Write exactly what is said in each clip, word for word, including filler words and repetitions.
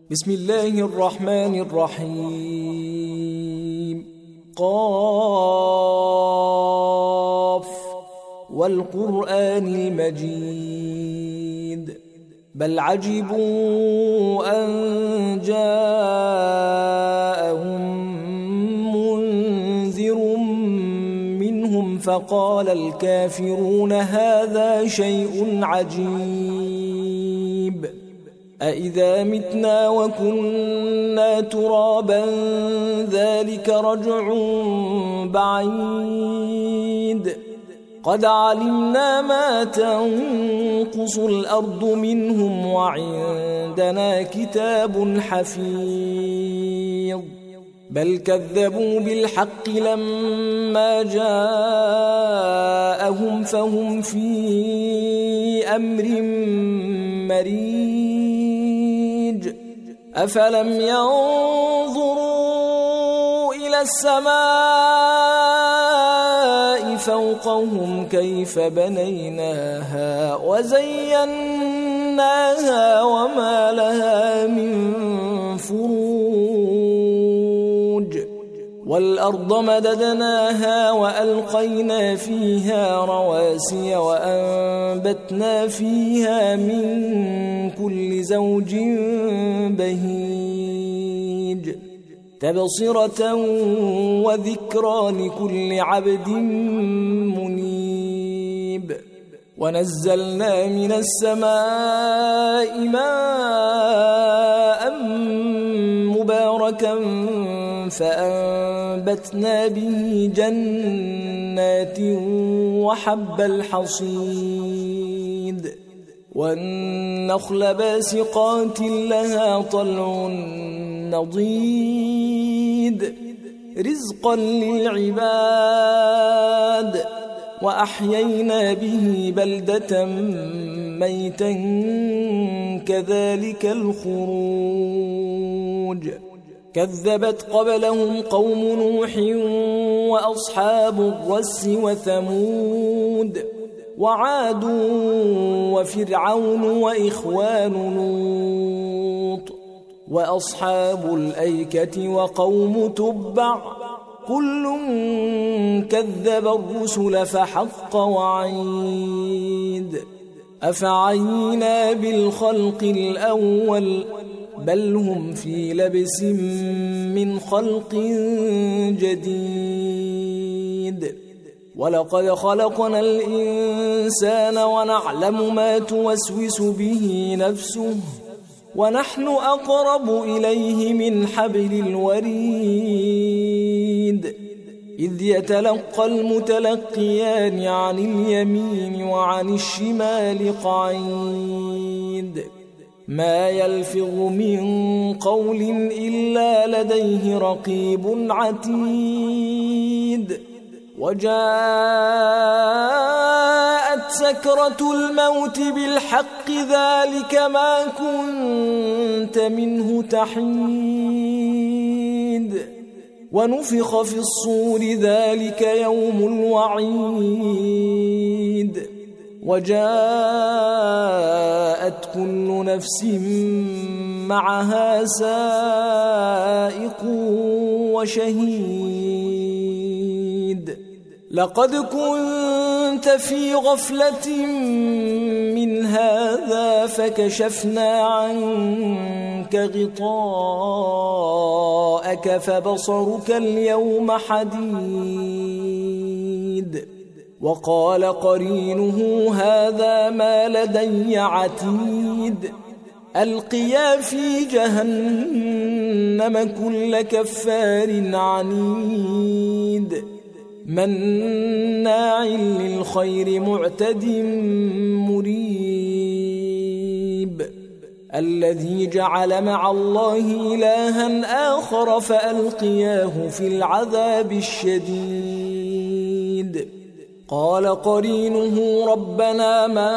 بسم الله الرحمن الرحيم. قاف والقرآن المجيد بل عجبوا أن جاءهم منذر منهم فقال الكافرون هذا شيء عجيب أإذا متنا وكنا ترابا ذلك رجع بعيد قد علمنا ما تنقص الأرض منهم وعندنا كتاب حفيظ بل كذبوا بالحق لما جاءهم فهم في أمر مريج أفلم ينظروا إلى السماء فوقهم كيف بنيناها وزيناها وما لها من فروج والأرض مددناها وألقينا فيها رواسي وأنبتنا فيها من كل زوج بهيج تبصرة وذكرى لكل عبد منيب ونزلنا من السماء ماء مباركا فأنبتنا به جنات وحب الحصيد والنخل باسقات لها طلع نضيد رزقا للعباد وأحيينا به بلدة ميتا كذلك الخروج كذبت قبلهم قوم نوح وأصحاب الرس وثمود وعاد وفرعون وإخوان لوط وأصحاب الأيكة وقوم تبع كل كذب الرسل فحق وعيد أفعينا بالخلق الأول بل هم في لبس من خلق جديد ولقد خلقنا الإنسان ونعلم ما توسوس به نفسه ونحن أقرب إليه من حبل الوريد إذ يتلقى المتلقيان عن اليمين وعن الشمال قعيد ما يلفظ من قول إلا لديه رقيب عتيد وجاءت سكرة الموت بالحق ذلك ما كنت منه تحيد ونفخ في الصور ذلك يوم الوعيد وجاءت كل نفس معها سائق وشهيد لقد كنت في غفلة من هذا فكشفنا عنك غطاءك فبصرك اليوم حديد وقال قرينه هذا ما لدي عتيد ألقيا في جهنم كل كفار عنيد مناع للخير معتد مريب الذي جعل مع الله إلها آخر فألقياه في العذاب الشديد قال قرينه ربنا ما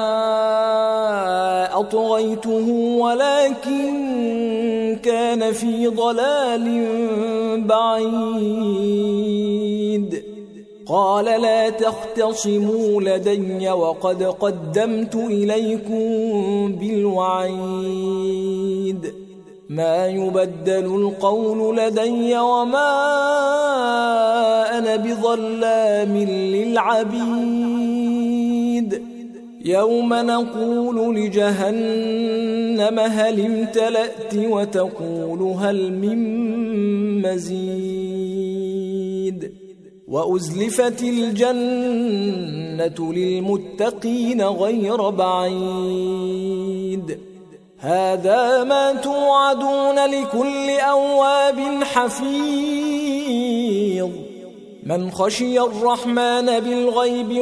أطغيته ولكن كان في ضلال بعيد قال لا تختصموا لدي وقد قدمت إليكم بالوعيد ما يبدل القول لدي وما أنا بظلام للعبيد يوم نقول لجهنم هل امتلأت وتقول هل من مزيد وأزلفت الجنة للمتقين غير بعيد هذا ما توعدون لكل أواب حفيظ من خشي الرحمن بالغيب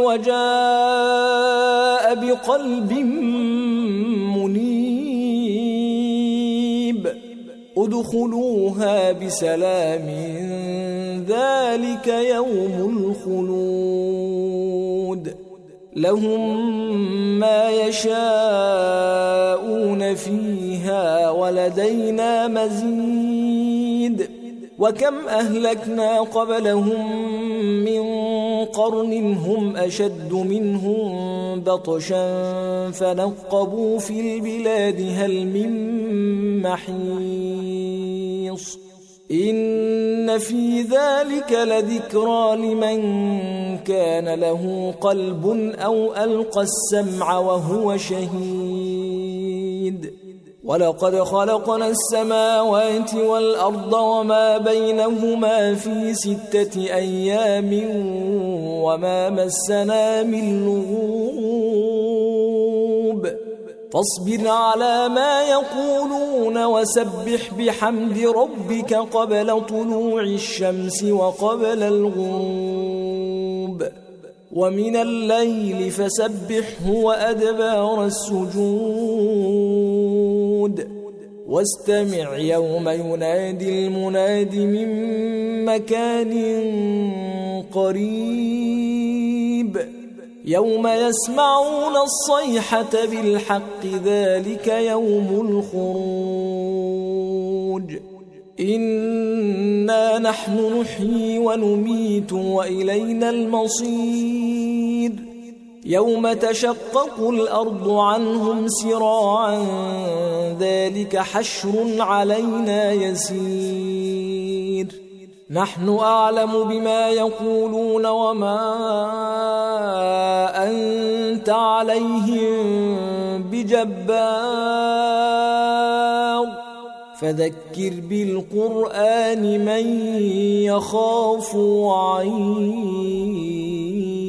وجاء بقلب منيب ادخلوها بسلام ذلك يوم الخلود لهم ما يشاءون فيها ولدينا مزيد وكم أهلكنا قبلهم من قرن هم أشد منهم بطشا فنقبوا في البلاد هل من محيص إن في ذلك لذكرى لمن كان له قلب أو ألقى السمع وهو شهيد ولقد خلقنا السماوات والأرض وما بينهما في ستة أيام وما مسنا من لغوب فاصبر على ما يقولون وسبح بحمد ربك قبل طلوع الشمس وقبل الغروب ومن الليل فسبحه وأدبار السجود واستمع يوم ينادي المناد من مكان قريب يوم يسمعون الصيحة بالحق ذلك يوم الخروج إنا نحن نحيي ونميت وإلينا المصير يوم تشقق الأرض عنهم سراعا ذلك حشر علينا يسير نحن أعلم بما يقولون وما أنت عليهم بجبار فذكر بالقرآن من يخاف وعيد